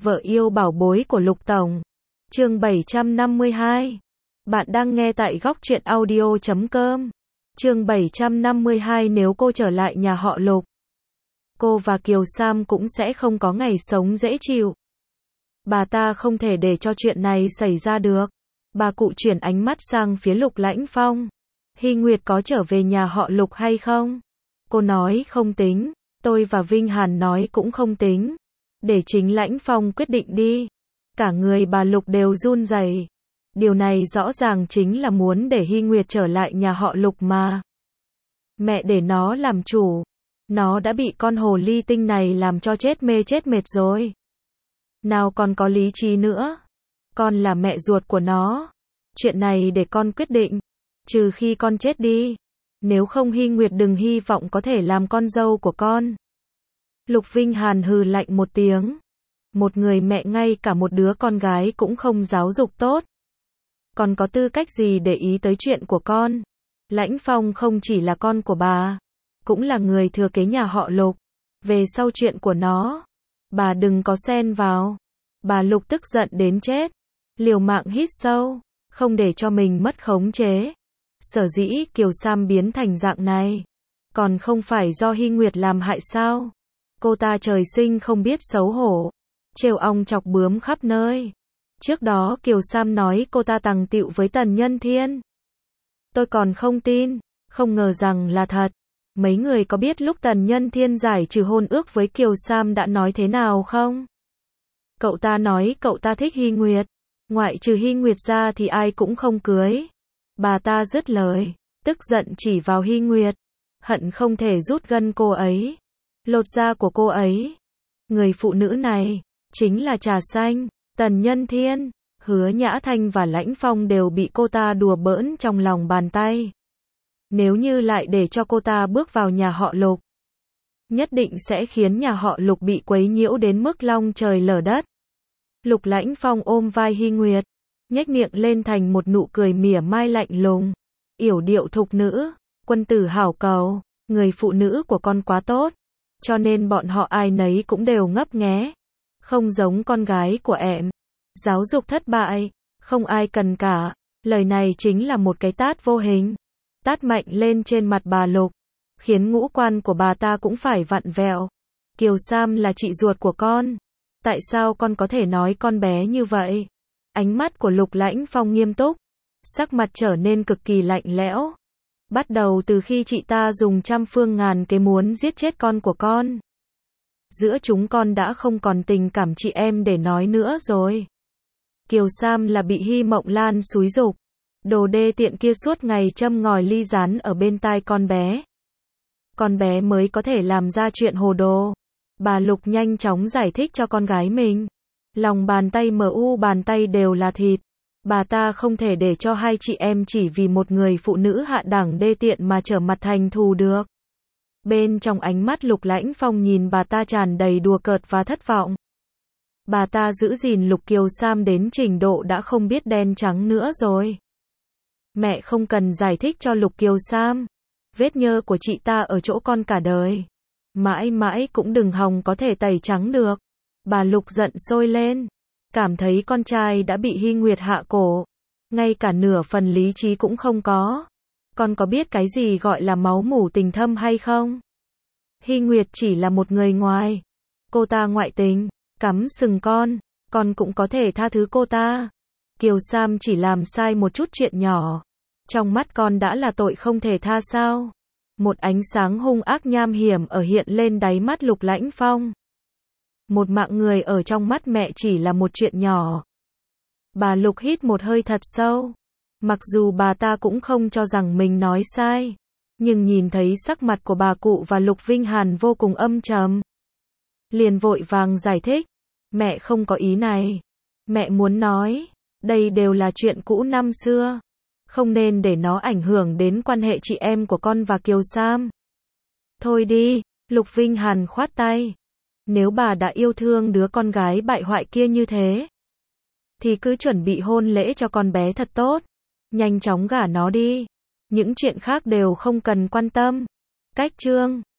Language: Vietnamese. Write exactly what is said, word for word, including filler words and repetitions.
Vợ yêu bảo bối của Lục Tổng. Chương bảy trăm năm mươi hai. Bạn đang nghe tại góc truyện audio chấm com. Chương bảy trăm năm mươi hai. Nếu cô trở lại nhà họ Lục, cô và Kiều Sam cũng sẽ không có ngày sống dễ chịu. Bà ta không thể để cho chuyện này xảy ra được. Bà cụ chuyển ánh mắt sang phía Lục Lãnh Phong. Hy Nguyệt có trở về nhà họ Lục hay không? Cô nói không tính. Tôi và Vinh Hàn nói cũng không tính. Để chính Lãnh Phong quyết định đi. Cả người bà Lục đều run rẩy. Điều này rõ ràng chính là muốn để Hy Nguyệt trở lại nhà họ Lục mà. Mẹ để nó làm chủ. Nó đã bị con hồ ly tinh này làm cho chết mê chết mệt rồi. Nào còn có lý trí nữa. Con là mẹ ruột của nó. Chuyện này để con quyết định. Trừ khi con chết đi. Nếu không Hy Nguyệt đừng hy vọng có thể làm con dâu của con. Lục Vinh Hàn hừ lạnh một tiếng. Một người mẹ ngay cả một đứa con gái cũng không giáo dục tốt. Còn có tư cách gì để ý tới chuyện của con? Lãnh Phong không chỉ là con của bà, cũng là người thừa kế nhà họ Lục. Về sau chuyện của nó, bà đừng có xen vào. Bà Lục tức giận đến chết. Liều mạng hít sâu, không để cho mình mất khống chế. Sở dĩ Kiều Sam biến thành dạng này, còn không phải do Hy Nguyệt làm hại sao? Cô ta trời sinh không biết xấu hổ, trêu ong chọc bướm khắp nơi. Trước đó Kiều Sam nói cô ta tằng tịu với Tần Nhân Thiên. Tôi còn không tin, không ngờ rằng là thật. Mấy người có biết lúc Tần Nhân Thiên giải trừ hôn ước với Kiều Sam đã nói thế nào không? Cậu ta nói cậu ta thích Hy Nguyệt, ngoại trừ Hy Nguyệt ra thì ai cũng không cưới. Bà ta dứt lời, tức giận chỉ vào Hy Nguyệt, hận không thể rút gân cô ấy, lột da của cô ấy. Người phụ nữ này chính là Trà Xanh. Tần Nhân Thiên, Hứa Nhã Thanh và Lãnh Phong đều bị cô ta đùa bỡn trong lòng bàn tay. Nếu như lại để cho cô ta bước vào nhà họ Lục, nhất định sẽ khiến nhà họ Lục bị quấy nhiễu đến mức long trời lở đất. Lục Lãnh Phong ôm vai Hy Nguyệt, nhếch miệng lên thành một nụ cười mỉa mai lạnh lùng. Yểu điệu thục nữ, quân tử hảo cầu, người phụ nữ của con quá tốt, cho nên bọn họ ai nấy cũng đều ngấp nghé. Không giống con gái của em. Giáo dục thất bại, không ai cần cả. Lời này chính là một cái tát vô hình. Tát mạnh lên trên mặt bà Lục, khiến ngũ quan của bà ta cũng phải vặn vẹo. Kiều Sam là chị ruột của con. Tại sao con có thể nói con bé như vậy? Ánh mắt của Lục Lãnh Phong nghiêm túc, sắc mặt trở nên cực kỳ lạnh lẽo. Bắt đầu từ khi chị ta dùng trăm phương ngàn kế muốn giết chết con của con, giữa chúng con đã không còn tình cảm chị em để nói nữa rồi. Kiều Sam là bị Hy Mộng Lan xúi giục. Đồ đê tiện kia suốt ngày châm ngòi ly rán ở bên tai con bé. Con bé mới có thể làm ra chuyện hồ đồ. Bà Lục nhanh chóng giải thích cho con gái mình. Lòng bàn tay mờ u bàn tay đều là thịt. Bà ta không thể để cho hai chị em chỉ vì một người phụ nữ hạ đẳng đê tiện mà trở mặt thành thù được. Bên trong ánh mắt Lục Lãnh Phong nhìn bà ta tràn đầy đùa cợt và thất vọng. Bà ta giữ gìn Lục Kiều Sam đến trình độ đã không biết đen trắng nữa rồi. Mẹ không cần giải thích cho Lục Kiều Sam. Vết nhơ của chị ta ở chỗ con cả đời. Mãi mãi cũng đừng hòng có thể tẩy trắng được. Bà Lục giận sôi lên. Cảm thấy con trai đã bị Hy Nguyệt hạ cổ. Ngay cả nửa phần lý trí cũng không có. Con có biết cái gì gọi là máu mủ tình thâm hay không? Hy Nguyệt chỉ là một người ngoài. Cô ta ngoại tình, cắm sừng con, con cũng có thể tha thứ cô ta. Kiều Sam chỉ làm sai một chút chuyện nhỏ. Trong mắt con đã là tội không thể tha sao? Một ánh sáng hung ác nham hiểm ở hiện lên đáy mắt Lục Lãnh Phong. Một mạng người ở trong mắt mẹ chỉ là một chuyện nhỏ. Bà Lục hít một hơi thật sâu. Mặc dù bà ta cũng không cho rằng mình nói sai, nhưng nhìn thấy sắc mặt của bà cụ và Lục Vinh Hàn vô cùng âm trầm, liền vội vàng giải thích. Mẹ không có ý này. Mẹ muốn nói, đây đều là chuyện cũ năm xưa. Không nên để nó ảnh hưởng đến quan hệ chị em của con và Kiều Sam. Thôi đi, Lục Vinh Hàn khoát tay. Nếu bà đã yêu thương đứa con gái bại hoại kia như thế, thì cứ chuẩn bị hôn lễ cho con bé thật tốt. Nhanh chóng gả nó đi. Những chuyện khác đều không cần quan tâm. Cách chương